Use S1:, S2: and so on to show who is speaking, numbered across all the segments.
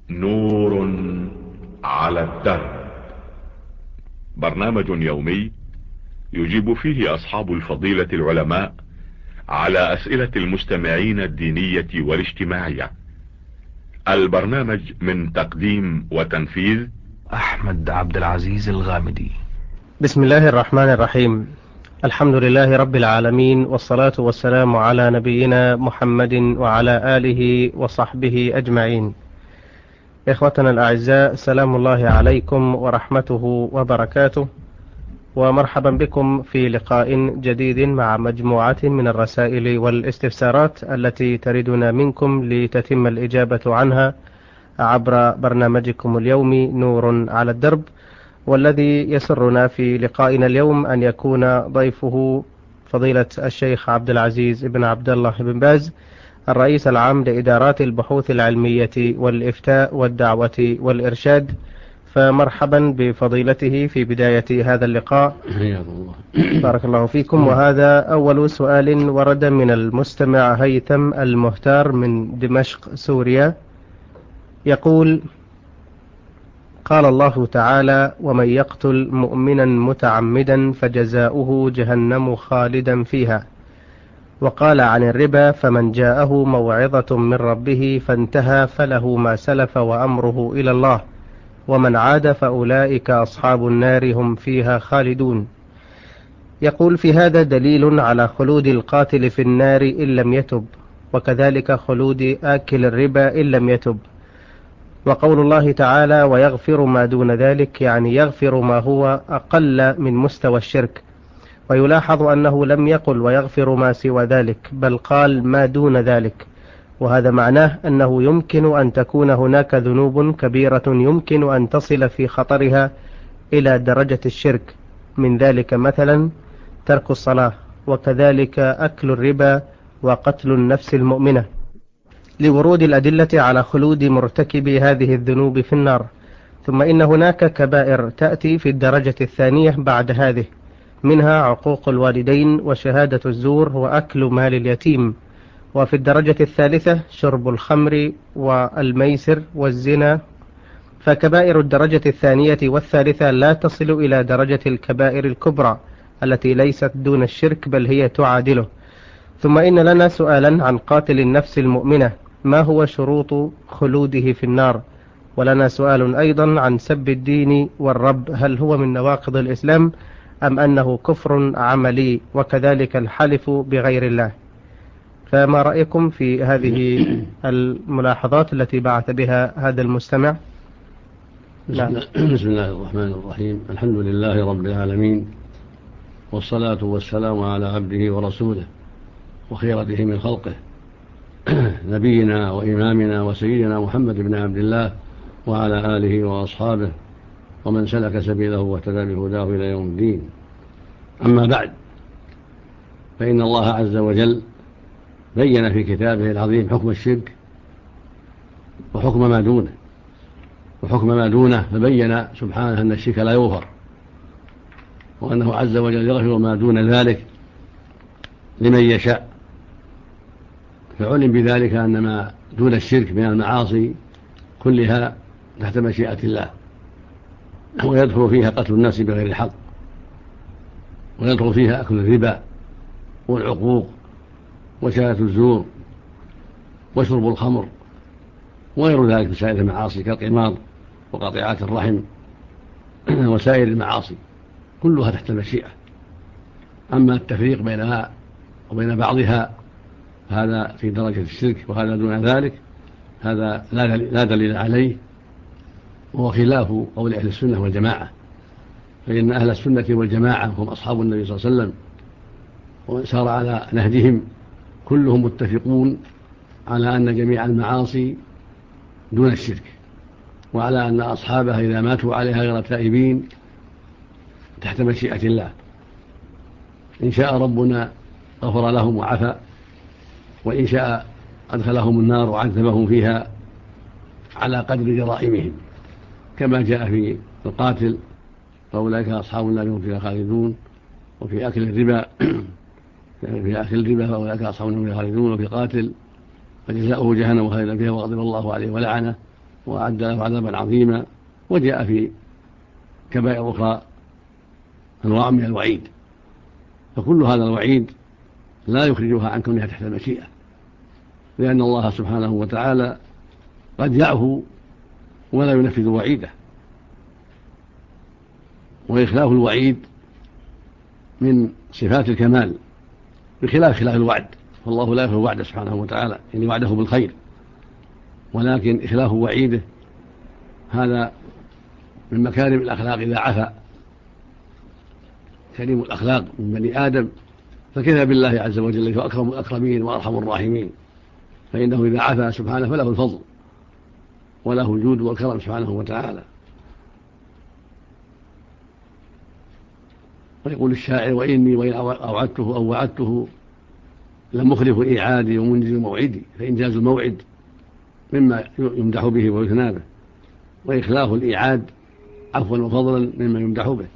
S1: نور على الدرب. برنامج يومي يجيب فيه أصحاب الفضيلة العلماء على أسئلة المستمعين الدينية والاجتماعية. البرنامج من تقديم وتنفيذ
S2: أحمد عبد العزيز الغامدي.
S3: بسم الله الرحمن الرحيم. الحمد لله رب العالمين، والصلاة والسلام على نبينا محمد وعلى آله وصحبه أجمعين. إخوتنا الأعزاء، سلام الله عليكم ورحمته وبركاته، ومرحبا بكم في لقاء جديد مع مجموعة من الرسائل والاستفسارات التي تردنا منكم لتتم الإجابة عنها عبر برنامجكم اليومي نور على الدرب، والذي يسرنا في لقائنا اليوم أن يكون ضيفه فضيلة الشيخ عبد العزيز بن عبد الله بن باز، الرئيس العام لإدارات البحوث العلمية والإفتاء والدعوة والإرشاد. فمرحبا بفضيلته في بداية هذا اللقاء. بارك الله فيكم. وهذا أول سؤال ورد من المستمع هيثم المختار من دمشق سوريا، يقول: قال الله تعالى: ومن يقتل مؤمنا متعمدا فجزاؤه جهنم خالدا فيها. وقال عن الربا: فمن جاءه موعظة من ربه فانتهى فله ما سلف وأمره إلى الله، ومن عاد فأولئك أصحاب النار هم فيها خالدون. يقول: في هذا دليل على خلود القاتل في النار إن لم يتب، وكذلك خلود آكل الربا إن لم يتب. وقول الله تعالى: ويغفر ما دون ذلك، يعني يغفر ما هو أقل من مستوى الشرك. ويلاحظ أنه لم يقل ويغفر ما سوى ذلك، بل قال ما دون ذلك، وهذا معناه أنه يمكن أن تكون هناك ذنوب كبيرة يمكن أن تصل في خطرها إلى درجة الشرك، من ذلك مثلا ترك الصلاة، وكذلك أكل الربا وقتل النفس المؤمنة، لورود الأدلة على خلود مرتكب هذه الذنوب في النار. ثم إن هناك كبائر تأتي في الدرجة الثانية بعد هذه، منها عقوق الوالدين وشهادة الزور وأكل مال اليتيم. وفي الدرجة الثالثة شرب الخمر والميسر والزنا. فكبائر الدرجة الثانية والثالثة لا تصل إلى درجة الكبائر الكبرى التي ليست دون الشرك، بل هي تعادله. ثم إن لنا سؤالا عن قاتل النفس المؤمنة: ما هو شروط خلوده في النار؟ ولنا سؤال أيضا عن سب الدين والرب، هل هو من نواقض الإسلام أم أنه كفر عملي؟ وكذلك الحلف بغير الله. فما رأيكم في هذه الملاحظات التي بعث بها هذا المستمع؟
S4: بسم الله الرحمن الرحيم. الحمد لله رب العالمين، والصلاة والسلام على عبده ورسوله وخيرته من خلقه نبينا وإمامنا وسيدنا محمد بن عبد الله، وعلى آله وأصحابه ومن سلك سبيله واهتدى بهداه إلى يوم الدين. أما بعد، فإن الله عز وجل بين في كتابه العظيم حكم الشرك وحكم ما دونه، فبين سبحانه أن الشرك لا يغفر، وأنه عز وجل يغفر ما دون ذلك لمن يشاء. فعلم بذلك أن ما دون الشرك من المعاصي كلها تحت مشيئة الله، ويدخل فيها قتل النفس بغير الحق، ويدخل فيها أكل الربا والعقوق وشهادة الزور وشرب الخمر وغير ذلك من سائر المعاصي كالقمار وقطيعات الرحم وسائر المعاصي كلها تحت المشيئة. أما التفريق بينها وبين بعضها هذا في درجة الشرك وهذا دون ذلك، هذا لا دليل عليه، وهو خلاف قول أهل السنة والجماعة. فإن أهل السنة والجماعة هم أصحاب النبي صلى الله عليه وسلم ومن سار على نهجهم كلهم متفقون على أن جميع المعاصي دون الشرك، وعلى أن أصحابها إذا ماتوا عليها غير تائبين تحت مشيئة الله. إن شاء ربنا غفر لهم وعفى، وإن شاء أدخلهم النار وعذبهم فيها على قدر جرائمهم، كما جاء في القاتل فأولئك أصحاب النار هم فيها خالدون، وفي أكل الربا فأولئك أصحاب النار هم فيها خالدون، وفي قاتل فجزاؤه جهنم خالدا فيها وغضب الله عليه ولعنه وأعد له عذابا عظيما. وجاء في كبائر أخرى أنواع من الوعيد، فكل هذا الوعيد لا يخرجها عن كونها تحت المشيئة، لأن الله سبحانه وتعالى قد يعفو ولا ينفذ وعيده، وإخلاف الوعيد من صفات الكمال بخلاف الوعد، والله لا يخلف وعده سبحانه وتعالى، يعني وعده بالخير، ولكن إخلاف وعيده هذا من مكارم الأخلاق. إذا عفا كريم الأخلاق من بني آدم فكيف بالله عز وجل الذي هو أكرم الأكرمين وأرحم الراحمين، فإنه إذا عفا سبحانه فله الفضل وله الجود والكرم سبحانه وتعالى. ويقول الشاعر: وإني وإن أوعدته أو وعدته لم أخلف إيعادي ومنجز موعدي، فإنجاز الموعد مما يمدح به ويثنى به، وإخلاف الإيعاد عفوا وفضلا مما يمدح به.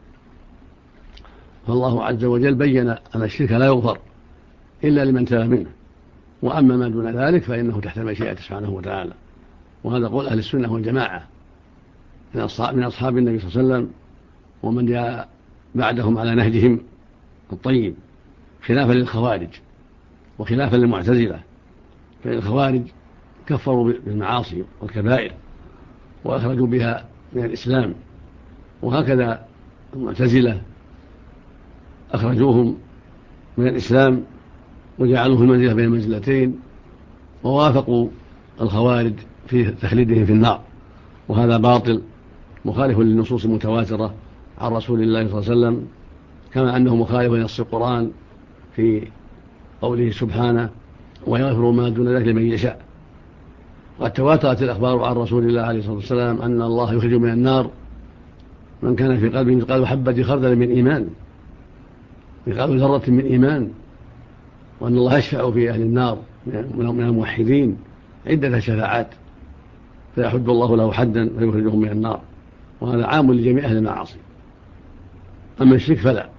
S4: فالله عز وجل بين أن الشرك لا يغفر إلا لمن تاب منه، وأما ما دون ذلك فإنه تحت المشيئة سبحانه وتعالى. وهذا قول أهل السنة والجماعة من أصحاب النبي صلى الله عليه وسلم ومن جاء بعدهم على نهجهم الطيب، خلافا للخوارج وخلافا للمعتزلة، فإن الخوارج كفروا بالمعاصي والكبائر وأخرجوا بها من الإسلام، وهكذا المعتزلة أخرجوهم من الإسلام وجعلوه المنزلة بين المنزلتين، ووافقوا الخوارج في تخليدهم في النار، وهذا باطل مخالف للنصوص المتواترة عن رسول الله صلى الله عليه وسلم، كما أنه مخالف لنص القرآن في قوله سبحانه: ويغفر ما دون ذلك لمن يشاء. وقد تواترت الأخبار عن رسول الله عليه الصلاة والسلام أن الله يخرج من النار من كان في قلبه مثقال حبة خردل من إيمان، مثقال ذرة من إيمان، وأن الله يشفع في أهل النار من الموحدين عدة شفاعات فيحد الله له حدا ويخرجهم من النار، وهذا عام لجميع أهل المعاصي. أما الشرك فلا.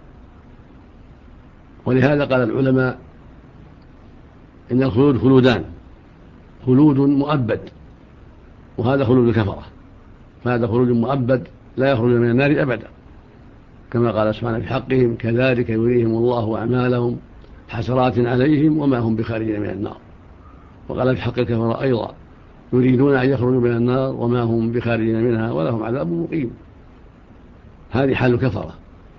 S4: ولهذا قال العلماء إن الخلود خلودان: خلود مؤبد، وهذا خلود الكفرة، فهذا خلود مؤبد لا يخرج من النار أبدا، كما قال سبحانه في حقهم: كذلك يريهم الله أعمالهم حسرات عليهم وما هم بخارجين من النار. وقال في حق الكفرة أيضا: يريدون أن يخرجوا من النار وما هم بخارجين منها ولهم عذاب مقيم. هذه حال الكفرة.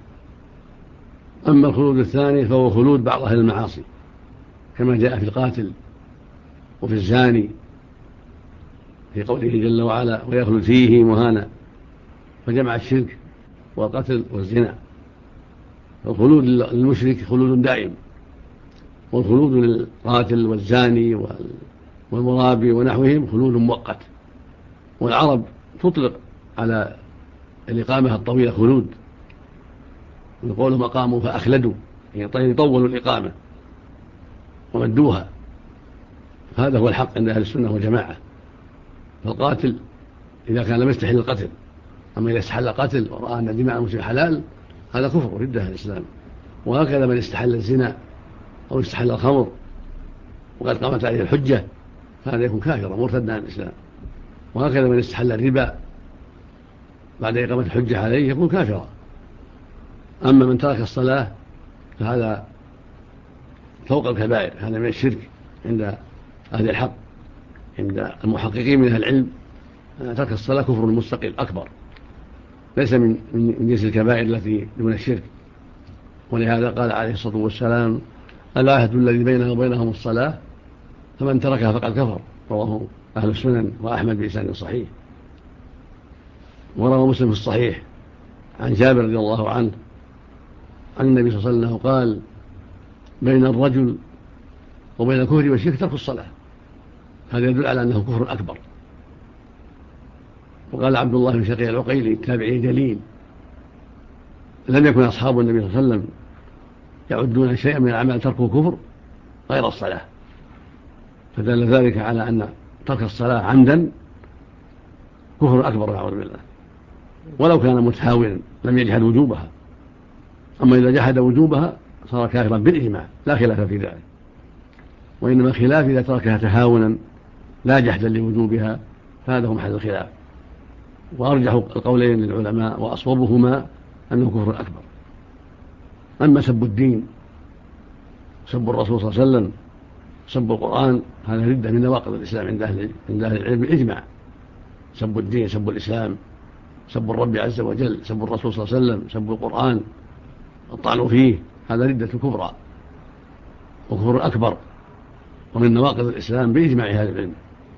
S4: أما الخلود الثاني فهو خلود بعض أهل المعاصي، كما جاء في القاتل وفي الزاني في قوله جل وعلا: ويخلد فيه مهانا، فجمع الشرك والقتل والزنا. الخلود للمشرك خلود دائم، والخلود للقاتل والزاني والمرابي ونحوهم خلود مؤقت. والعرب تطلق على الإقامة الطويلة خلود، وقولهم أقاموا فأخلدوا، يعني طولوا الإقامة ومدوها. هذا هو الحق عند أهل السنة والجماعة. فالقاتل إذا كان لم يستحل القتل، أما إذا استحل قتل ورأى أن دماء المسلم حلال هذا كفر ردة الإسلام. وهكذا من استحل الزنا أو استحل الخمر وقد قامت عليه الحجة فهذا يكون كافرا مرتدا عن الإسلام. وهكذا من استحل الربا بعد إقامة الحجة عليه يكون كافرا. أما من ترك الصلاة فهذا فوق الكبائر، هذا من الشرك عند أهل الحق، عند المحققين من أهل العلم. ترك الصلاة كفر مستقل أكبر، ليس من جنس الكبائر التي دون الشرك. ولهذا قال عليه الصلاة والسلام: العهد الذي بيننا وبينهم الصلاة فمن تركها فقد كفر. رواه أهل السنن وأحمد بإسناد صحيح. وروى مسلم في الصحيح عن جابر رضي الله عنه عن النبي صلى الله عليه وسلم قال: بين الرجل وبين الكفر والشرك ترك الصلاة. هذا يدل على أنه كفر أكبر. وقال عبد الله بن شقيق العقيلي التابعي جليل: لم يكن أصحاب النبي صلى الله عليه وسلم يعدون شيئا من الأعمال تركه كفر غير الصلاة، فدل ذلك على أن ترك الصلاة عمدا كفر أكبر نعوذ بالله، ولو كان متهاونا لم يجحد وجوبها. أما إذا جحد وجوبها صار كافرا بالإجماع لا خلاف في ذلك، وإنما الخلاف إذا تركها تهاونا لا جحدا لوجوبها فهذا هو محل الخلاف. وأرجح القولين للعلماء وأصوبهما أنه كفر أكبر. أما سب الدين، سب الرسول صلى الله عليه وسلم، سب القرآن، هذا ردة من نواقض الإسلام عند أهل العلم إجماع. سب الدين، سب الإسلام، سب الرب عز وجل، سب الرسول صلى الله عليه وسلم، سب القرآن، الطعن فيه، هذا ردة كبرى وكفر أكبر ومن نواقض الإسلام بإجماع أهل العلم.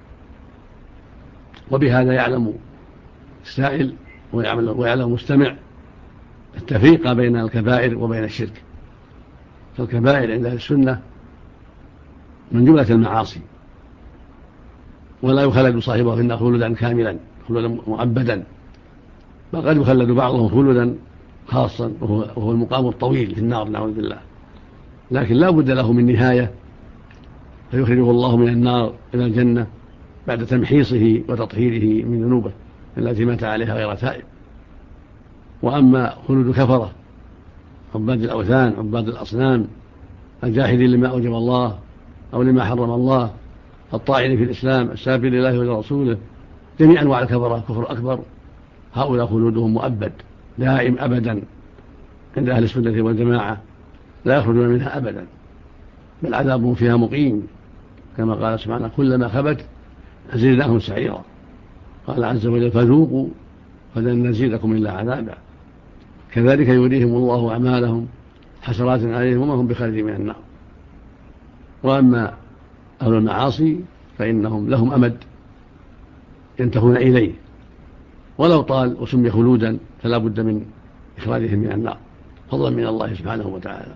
S4: وبهذا يعلم السائل ويعلم المستمع التفريق بين الكبائر وبين الشرك. فالكبائر عند أهل السنة من جملة المعاصي، ولا يخلد صاحبه في النار خلودا كاملا، خلودا مؤبدا، بل قد يخلد بعضهم خلودا خاصا وهو المقام الطويل في النار نعوذ بالله. لكن لا بد له من نهاية، فيخرجه الله من النار إلى الجنة بعد تمحيصه وتطهيره من ذنوبه التي مات عليها غير تائب. وأما خلود كفرة، عباد الأوثان، عباد الأصنام، الجاحدين لما أوجب الله أو لما حرم الله، الطاعن في الإسلام، الساب لله ولرسوله، جميع أنواع الكفرة كفر أكبر، هؤلاء خلودهم مؤبد دائم أبدا عند أهل السنة والجماعة، لا يخرجون منها أبدا، بل عذابهم فيها مقيم، كما قال سبحانه كلما خبت زدناهم سعيرا. قال عز وجل فذوقوا فلن نزيدكم إلا عذابا. كذلك يريهم الله أعمالهم حسرات عليهم وما هم بخارجين من النار. وأما أهل المعاصي فإنهم لهم أمد ينتهون إليه، ولو طال وسمي خلودا فلا بد من إخراجهم من النار فضلا من الله سبحانه وتعالى.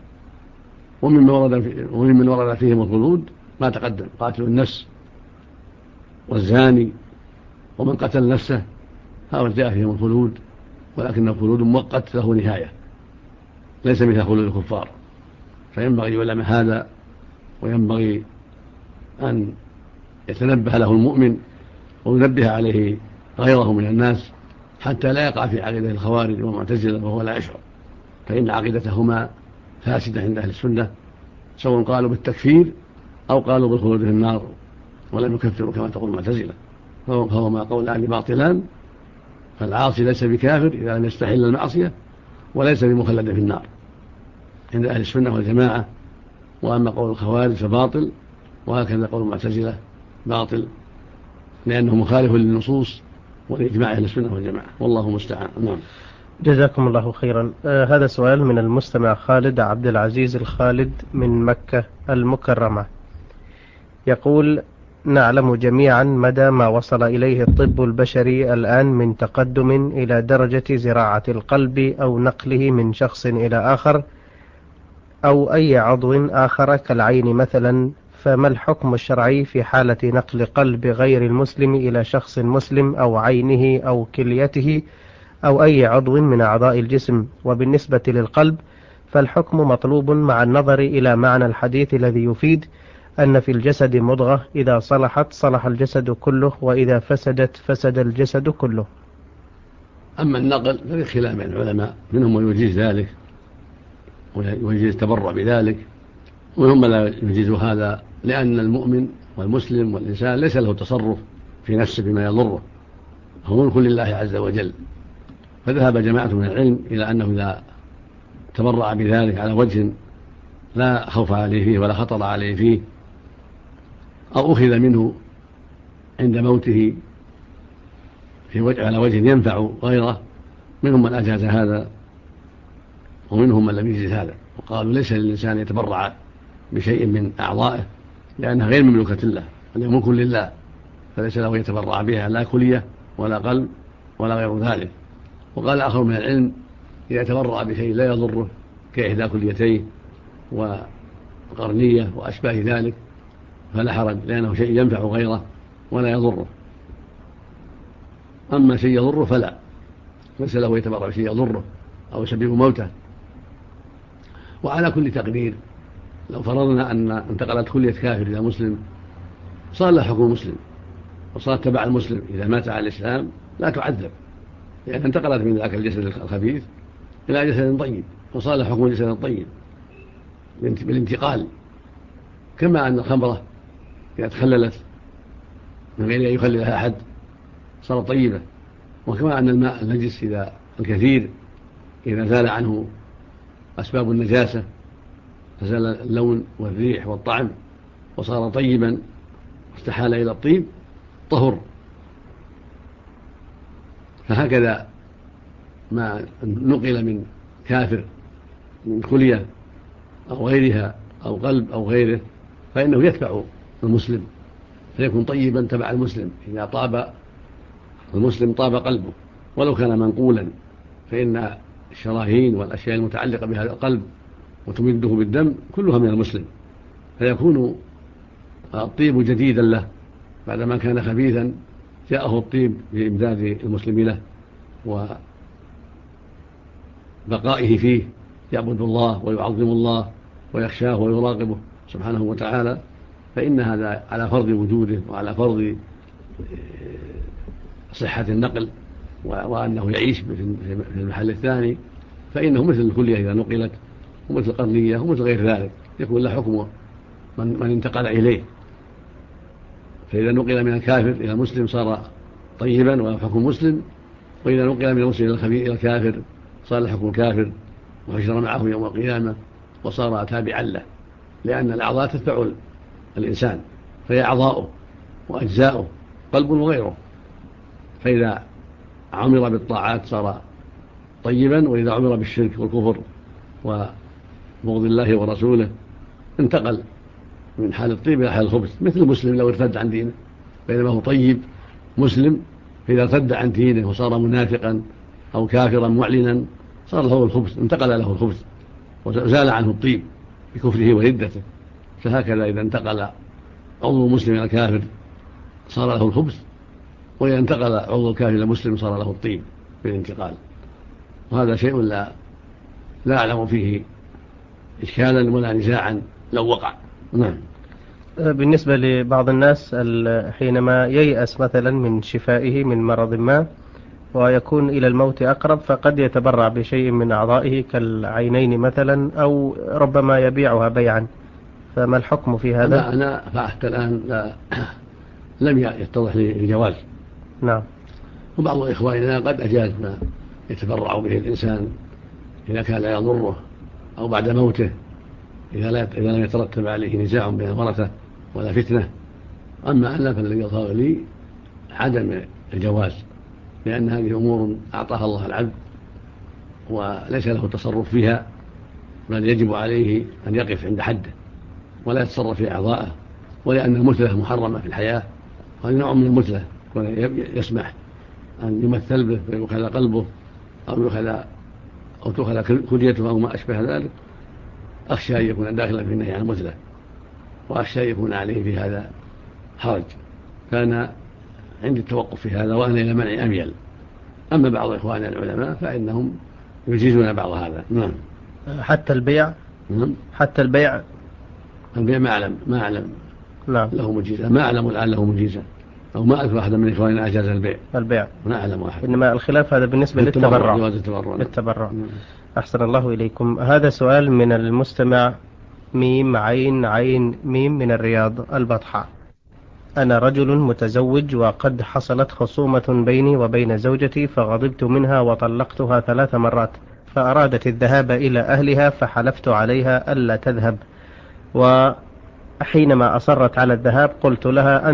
S4: وممن ورد فيهم الخلود ما تقدم: قاتل النفس والزاني ومن قتل نفسه، هؤلاء فيهم الخلود، ولكن الخلود مؤقت له نهاية، ليس مثل خلود الكفار. فينبغي يعلم هذا، وينبغي أن يتنبه له المؤمن وينبه عليه غيره من الناس حتى لا يقع في عقيدة الخوارج والمعتزلة وهو لا يشعر، فإن عقيدتهما فاسدة عند أهل السنة، سواء قالوا بالتكفير أو قالوا بالخلود في النار ولم يكفروا كما تقول المعتزلة، فهما قولان باطلان. فالعاصي ليس بكافر إذا لم يستحل المعصية، وليس بمخلد في النار عند أهل السنة والجماعة. وأما قول الخوارج فباطل، وهكذا قول المعتزلة باطل، لأنه مخالف للنصوص والإجماع أهل السنة والجماعة، والله مستعان. نعم.
S3: جزاكم الله خيرا. هذا سؤال من المستمع خالد عبد العزيز الخالد من مكة المكرمة، يقول: نعلم جميعا مدى ما وصل إليه الطب البشري الآن من تقدم إلى درجة زراعة القلب أو نقله من شخص إلى آخر أو أي عضو آخر كالعين مثلا، فما الحكم الشرعي في حالة نقل قلب غير المسلم إلى شخص مسلم أو عينه أو كليته أو أي عضو من أعضاء الجسم؟ وبالنسبة للقلب فالحكم مطلوب مع النظر إلى معنى الحديث الذي يفيد أن في الجسد مضغة إذا صلحت صلح الجسد كله وإذا فسدت فسد الجسد كله.
S4: أما النقل ففي خلاف بين العلماء، منهم من يجيز ذلك ويجيز التبرع بذلك، ومنهم من لا يجيز هذا، لأن المؤمن والمسلم والإنسان ليس له تصرف في نفسه بما يضره، هو ملك لله عز وجل. فذهب جماعة من العلم إلى أنه إذا تبرع بذلك على وجه لا خوف عليه فيه ولا خطر عليه فيه، أو أخذ منه عند موته على وجه ينفع غيره، منهم من أجاز هذا ومنهم من لم يجز هذا، وقالوا ليس للإنسان يتبرع بشيء من أعضائه لأنها غير مملوكة له، بل ملك لله، فليس له يتبرع بها لا كلية ولا قلب ولا غير ذلك. وقال آخر من العلم: إذا تبرع بشيء لا يضره كإحدى كليتيه وقرنية وأشباه ذلك فلا حرج، لأنه شيء ينفع غيره ولا يضره. أما شيء يضره فلا، ليس له يتبرع بشيء يضره أو يسبب موته. وعلى كل تقدير لو فرضنا أن انتقلت كلية كافر إلى مسلم صار له حكم مسلم وصار تبع المسلم، إذا مات على الإسلام لا تعذب، لأن انتقلت من ذاك الجسد الخبيث إلى جسد طيب، وصار له حكم جسد طيب بالانتقال. كما أن الخمرة إذا تخللت من غير أن يخللها أحد صارت طيبة. وكما أن الماء النجس إذا الكثير إذا زال عنه أسباب النجاسة فزال اللون والريح والطعم وصار طيبا واستحال إلى الطيب طهر. فهكذا ما نقل من كافر من كلية أو غيرها أو قلب أو غيره فإنه يتبع المسلم فيكون طيبا تبع المسلم. إذا طاب المسلم طاب قلبه ولو كان منقولا، فإن الشراهين والأشياء المتعلقة بهذا القلب وتمده بالدم كلها من المسلم، فيكون الطيب جديدا له بعدما كان خبيثا جاءه الطيب بإمداد المسلم له وبقائه فيه يعبد الله ويعظم الله ويخشاه ويراقبه سبحانه وتعالى. فإن هذا على فرض وجوده وعلى فرض صحة النقل وأنه يعيش في المحل الثاني، فإنه مثل الكلية إذا نقلت ومثل القرنية ومثل غير ذلك يكون له حكم من انتقل إليه. فإذا نقل من الكافر إلى المسلم صار طيبا وله حكم مسلم، وإذا نقل من المسلم إلى الكافر صار له حكم الكافر وحشر معه يوم القيامة وصار تابعا له، لأن الأعضاء تتبع الإنسان فهي أعضاؤه وأجزاؤه قلب وغيره. فإذا عمر بالطاعات صار طيبا، وإذا عمر بالشرك والكفر وبغض الله ورسوله انتقل من حال الطيب إلى حال الخبث، مثل المسلم لو ارتد عن دينه بينما هو طيب مسلم، فإذا ارتد عن دينه وصار منافقا أو كافرا معلنا صار له الخبث، انتقل له الخبث وزال عنه الطيب بكفره وردته. فهكذا إذا انتقل عضو مسلم إلى الكافر صار له الخبث، وإذا انتقل عضو الكافر إلى المسلم صار له الطيب بالانتقال. وهذا شيء لا أعلم فيه إشكالا ولا نزاعا لو وقع. نعم.
S3: بالنسبة لبعض الناس حينما ييأس مثلا من شفائه من مرض ما ويكون إلى الموت أقرب فقد يتبرع بشيء من أعضائه كالعينين مثلا أو ربما يبيعها بيعا، فما الحكم في هذا؟
S4: أنا فحتى الآن لم يتضح لي الجواز.
S3: نعم.
S4: وبعض إخواننا قد أجاز ما يتبرع به الإنسان إذا كان لا يضره أو بعد موته إذا لم يترتب عليه نزاع بين الورثة ولا فتنة. أما أنا فالذي يظهر لي عدم الجواز، لأن هذه أمور أعطاها الله العبد وليس له التصرف فيها، بل يجب عليه أن يقف عند حده ولا يتصرف في أعضائه، ولأن المثلة محرمة في الحياة، وهذا نوع من المثلة يسمح أن يمثل به ويؤخذ قلبه أو تؤخذ كليته أو ما أشبه ذلك. أخشى أن يكون داخلا في النهي عن المثلة، وأخشى أن يكون عليه في هذا حرج، كان عندي التوقف في هذا وأنا إلى منع أميل. أما بعض إخواننا العلماء فإنهم يجيزون بعض هذا. نعم.
S3: حتى البيع؟
S4: نعم.
S3: حتى البيع
S4: ما أعلم
S3: نعم.
S4: له مجيزة، ما أعلم الآن له مجيزة، أو ما أعرف أحد من إخواننا أجاز البيع، ما أعلم واحد.
S3: إنما الخلاف هذا بالنسبة للتبرع.
S4: نعم.
S3: أحسن الله إليكم. هذا سؤال من المستمع ميم عين عين ميم من الرياض البطحاء. أنا رجل متزوج وقد حصلت خصومة بيني وبين زوجتي فغضبت منها وطلقتها 3 مرات، فأرادت الذهاب إلى أهلها فحلفت عليها ألا تذهب، وحينما أصرت على الذهاب قلت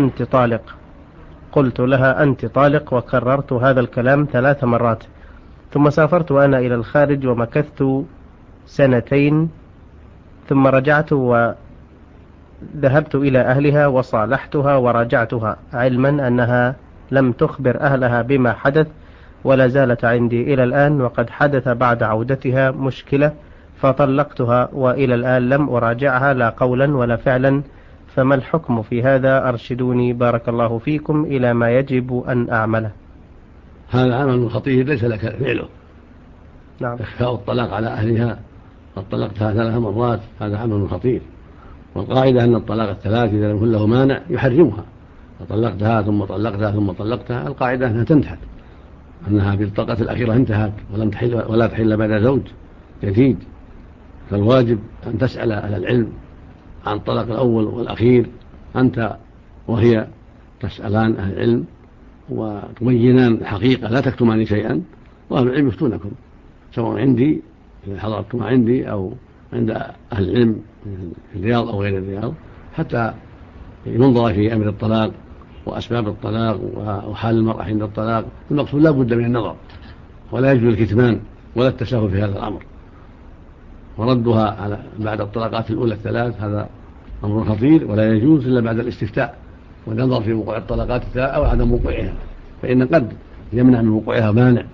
S3: لها أنت طالق وكررت هذا الكلام 3 مرات. ثم سافرت أنا إلى الخارج ومكثت 2 ثم رجعت وذهبت إلى أهلها وصالحتها ورجعتها، علما أنها لم تخبر أهلها بما حدث ولا زالت عندي إلى الآن، وقد حدث بعد عودتها مشكلة فطلقتها وإلى الآن لم أراجعها لا قولا ولا فعلا، فما الحكم في هذا؟ أرشدوني بارك الله فيكم إلى ما يجب أن أعمله.
S4: هذا عمل خطير ليس لك فعله.
S3: نعم.
S4: إخفاء الطلاق على أهلها، قد طلقتها 3 مرات، هذا عمل خطير. والقاعدة أن الطلاق الثلاث إذا لم يكن له مانع يحرمها، فطلقتها ثم طلقتها ثم طلقتها، القاعدة أنها تنتهي، أنها بالطلقة الأخيرة انتهت ولا تحل بعد زوج جديد. فالواجب أن تسأل أهل العلم عن الطلاق الأول والأخير، أنت وهي تسألان أهل العلم وتبينان الحقيقة لا تكتمان شيئا، وأهل العلم يفتونكم سواء عندي إذا حضرتم عندي أو عند أهل العلم في الرياض أو غير الرياض، حتى ينظر في أمر الطلاق وأسباب الطلاق وحال المرأة عند الطلاق. المقصود لا بد من النظر، ولا يجوز الكتمان ولا التساهل في هذا الأمر، وردها على بعد الطلاقات الأولى الثلاث هذا أمر خطير، ولا يجوز إلا بعد الاستفتاء والنظر في وقوع الطلاقات الثلاث أو عدم وقوعها، فإن قد يمنع من وقوعها مانع.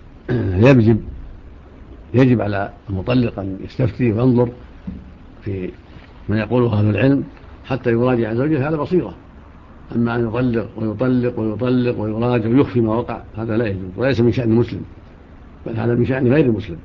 S4: يجب على المطلق أن يستفتي وينظر في ما يقوله أهل العلم حتى يراجع زوجه على بصيرة. أما أن يطلق ويطلق ويطلق ويراجع ويخفي ما وقع هذا لا يجوز، وليس من شأن المسلم، بل هذا من شأن غير المسلم.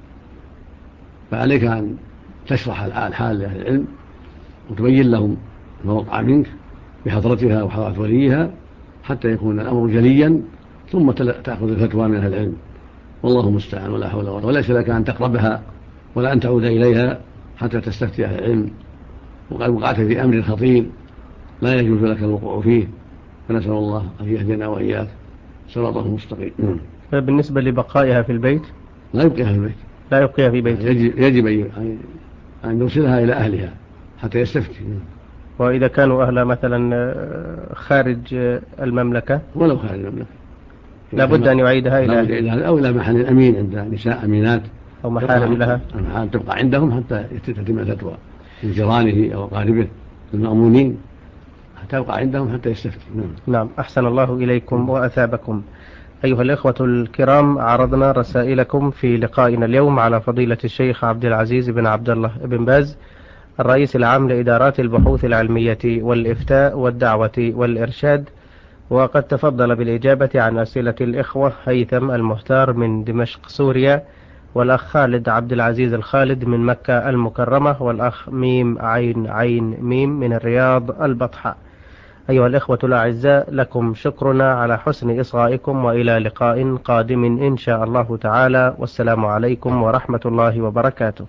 S4: فعليك أن تشرح الحال لأهل العلم وتبين لهم ما وقع منك بحضرتها وحضرة وليها حتى يكون الأمر جليا، ثم تأخذ الفتوى من أهل العلم، والله المستعان ولا حول ولا قوة. وليس لك أن تقربها ولا أن تعود إليها حتى تستفتي أهل العلم، وقد وقعت في أمر خطير لا يجوز لك الوقوع فيه، فنسأل الله أن يهدنا وإياك صراطه المستقيم.
S3: بالنسبة لبقائها في البيت
S4: لا يبقيها في البيت،
S3: لا يبقيها في بيت،
S4: يجب أن يرسلها إلى أهلها حتى يستفتي.
S3: وإذا كانوا أهلها مثلا خارج المملكة
S4: ولو خارج المملكة
S3: لا بد أن يعيدها
S4: إلى أو إلى محل أمين عند نساء أمينات
S3: أو محارم لها،
S4: تبقى عندهم حتى تتم الفتوى من جيرانه أو أقاربه المأمونين، تبقى عندهم حتى يستفتي.
S3: نعم. أحسن الله إليكم وأثابكم. أيها الإخوة الكرام، عرضنا رسائلكم في لقائنا اليوم على فضيلة الشيخ عبد العزيز بن عبد الله بن باز، الرئيس العام لإدارات البحوث العلمية والإفتاء والدعوة والإرشاد، وقد تفضل بالإجابة عن أسئلة الإخوة هيثم المختار من دمشق سوريا، والأخ خالد عبد العزيز الخالد من مكة المكرمة، والأخ ميم عين عين ميم من الرياض البطحاء. أيها الإخوة الأعزاء، لكم شكرنا على حسن إصغائكم، وإلى لقاء قادم إن شاء الله تعالى، والسلام عليكم ورحمة الله وبركاته.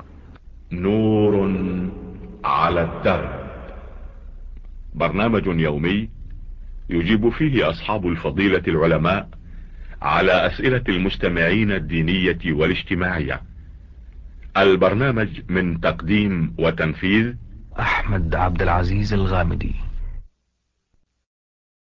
S1: نور على الدرب، برنامج يومي يجيب فيه أصحاب الفضيلة العلماء على أسئلة المستمعين الدينية والاجتماعية. البرنامج من تقديم وتنفيذ
S2: أحمد عبد العزيز الغامدي.